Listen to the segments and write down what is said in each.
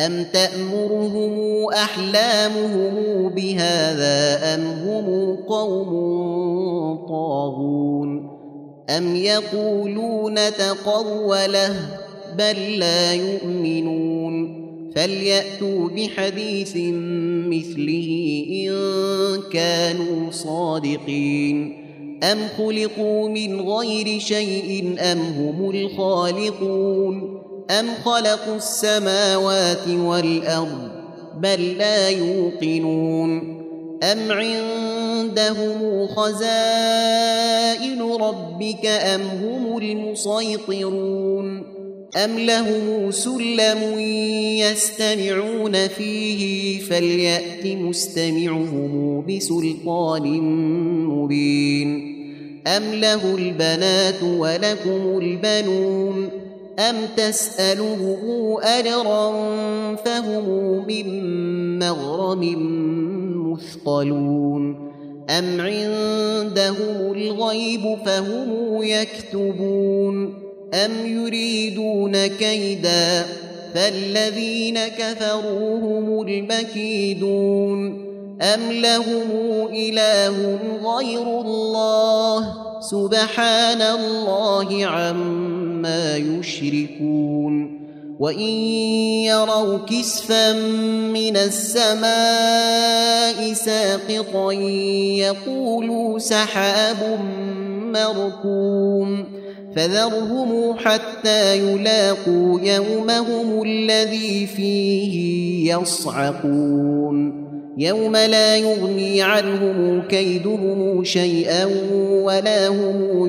أم تأمرهم أحلامهم بهذا أم هم قوم طاغون أم يقولون تقوله بل لا يؤمنون فليأتوا بحديث مثله إن كانوا صادقين أم خلقوا من غير شيء أم هم الخالقون أم خلقوا السماوات والأرض بل لا يوقنون أم عندهم خزائن ربك أم هم المسيطرون أم لهم سلم يستمعون فيه فليأت مستمعهم بسلطان مبين أم له البنات ولكم البنون أم تسألهم أجرا فهم من مغرم مثقلون أم عندهم الغيب فهم يكتبون أم يريدون كيدا فالذين كفروا هم المكيدون أم لهم إله غير الله سبحان الله عما يشركون وإن يروا كسفا من السماء ساقطا يقولوا سحاب مركوم فذرهم حتى يلاقوا يومهم الذي فيه يصعقون يوم لا يغني عنهم كيدهم شيئا ولا هم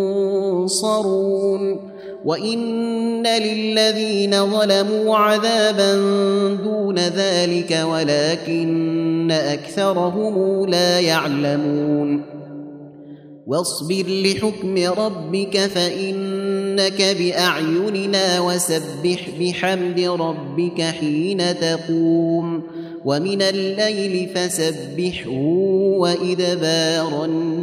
ينصرون وإن للذين ظلموا عذابا دون ذلك ولكن أكثرهم لا يعلمون واصبر لحكم ربك فإنك بأعيننا وسبح بحمد ربك حين تقوم ومن الليل فسبحه وإدبار النجوم